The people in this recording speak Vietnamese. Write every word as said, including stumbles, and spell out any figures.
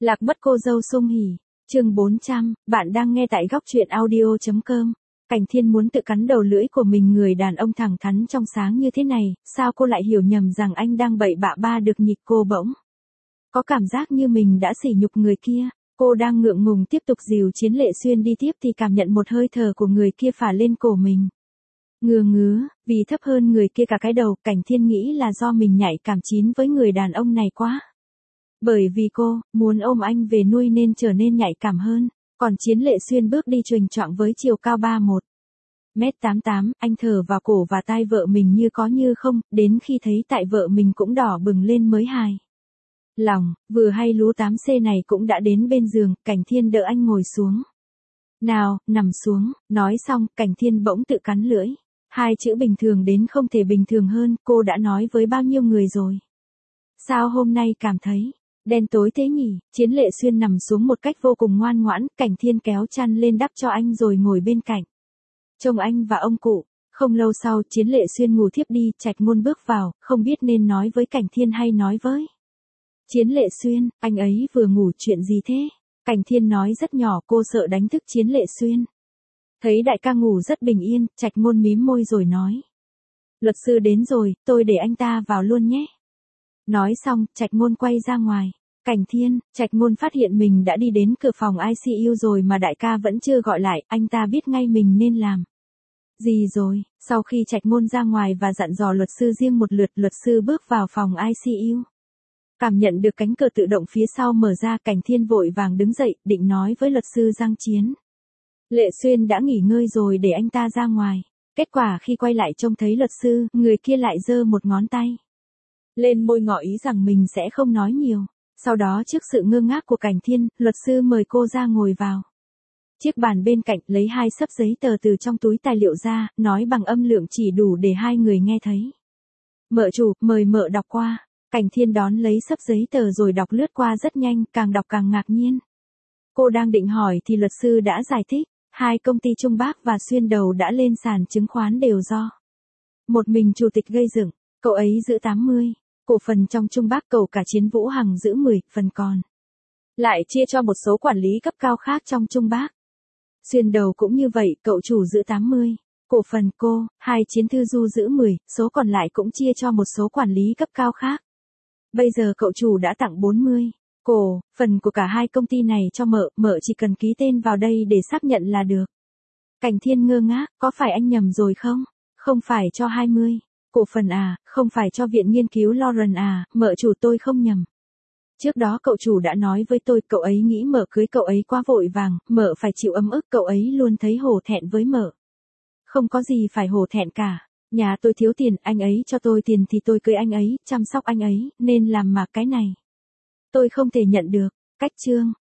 Lạc mất cô dâu sung hỉ, chương bốn trăm, bạn đang nghe tại góc truyện audio.com. Cảnh Thiên muốn tự cắn đầu lưỡi của mình, người đàn ông thẳng thắn trong sáng như thế này, sao cô lại hiểu nhầm rằng anh đang bậy bạ ba được nhịp. Cô bỗng có cảm giác như mình đã sỉ nhục người kia. Cô đang ngượng ngùng tiếp tục dìu Chiến Lệ Xuyên đi tiếp thì cảm nhận một hơi thở của người kia phả lên cổ mình. Ngừa ngứa, vì thấp hơn người kia cả cái đầu, Cảnh Thiên nghĩ là do mình nhạy cảm chín với người đàn ông này quá. Bởi vì cô muốn ôm anh về nuôi nên trở nên nhạy cảm hơn, còn Chiến Lệ Xuyên bước đi chuyền choạng với chiều cao ba mươi mốt mét tám mươi tám, anh thở vào cổ và tai vợ mình như có như không, đến khi thấy tại vợ mình cũng đỏ bừng lên mới hài lòng. Vừa hay lú tám C này cũng đã đến bên giường, Cảnh Thiên đỡ anh ngồi xuống. Nào, nằm xuống, nói xong, Cảnh Thiên bỗng tự cắn lưỡi. Hai chữ bình thường đến không thể bình thường hơn, cô đã nói với bao nhiêu người rồi. Sao hôm nay cảm thấy đen tối thế nhỉ? Chiến Lệ Xuyên nằm xuống một cách vô cùng ngoan ngoãn, Cảnh Thiên kéo chăn lên đắp cho anh rồi ngồi bên cạnh trông anh và ông cụ. Không lâu sau, Chiến Lệ Xuyên ngủ thiếp đi, Trạch Ngôn bước vào, không biết nên nói với Cảnh Thiên hay nói với Chiến Lệ Xuyên. Anh ấy vừa ngủ, chuyện gì thế? Cảnh Thiên nói rất nhỏ, cô sợ đánh thức Chiến Lệ Xuyên. Thấy đại ca ngủ rất bình yên, Trạch Ngôn mím môi rồi nói. Luật sư đến rồi, tôi để anh ta vào luôn nhé. Nói xong, Trạch Ngôn quay ra ngoài. Cảnh Thiên, Trạch Ngôn phát hiện mình đã đi đến cửa phòng I C U rồi mà đại ca vẫn chưa gọi lại, anh ta biết ngay mình nên làm gì rồi. Sau khi Trạch Ngôn ra ngoài và dặn dò luật sư riêng một lượt, luật sư bước vào phòng I C U. Cảm nhận được cánh cửa tự động phía sau mở ra, Cảnh Thiên vội vàng đứng dậy, định nói với luật sư Giang Chiến Lệ Xuyên đã nghỉ ngơi rồi để anh ta ra ngoài. Kết quả khi quay lại trông thấy luật sư, người kia lại giơ một ngón tay lên môi ngỏ ý rằng mình sẽ không nói nhiều. Sau đó trước sự ngơ ngác của Cảnh Thiên, luật sư mời cô ra ngồi vào chiếc bàn bên cạnh, lấy hai xấp giấy tờ từ trong túi tài liệu ra, nói bằng âm lượng chỉ đủ để hai người nghe thấy. Mợ chủ, mời mợ đọc qua. Cảnh Thiên đón lấy xấp giấy tờ rồi đọc lướt qua rất nhanh, càng đọc càng ngạc nhiên. Cô đang định hỏi thì luật sư đã giải thích, hai công ty Trung Bắc và Xuyên Đầu đã lên sàn chứng khoán đều do một mình chủ tịch gây dựng, cậu ấy giữ tám mươi cổ phần trong Trung Bắc, cậu cả Chiến Vũ Hằng giữ mười phần còn lại chia cho một số quản lý cấp cao khác trong Trung Bắc. Xuyên Đầu cũng như vậy, cậu chủ giữ tám mươi cổ phần, cô, hai Chiến Thư Du giữ mười, số còn lại cũng chia cho một số quản lý cấp cao khác. Bây giờ cậu chủ đã tặng bốn mươi cổ phần của cả hai công ty này cho mợ, mợ chỉ cần ký tên vào đây để xác nhận là được. Cảnh Thiên ngơ ngác, có phải anh nhầm rồi không? Không phải cho hai mươi cổ phần à, không phải cho viện nghiên cứu Lauren à, mợ chủ tôi không nhầm. Trước đó cậu chủ đã nói với tôi, cậu ấy nghĩ mợ cưới cậu ấy quá vội vàng, mợ phải chịu ấm ức, cậu ấy luôn thấy hổ thẹn với mợ. Không có gì phải hổ thẹn cả. Nhà tôi thiếu tiền, anh ấy cho tôi tiền thì tôi cưới anh ấy, chăm sóc anh ấy, nên làm mà cái này tôi không thể nhận được. Cách chương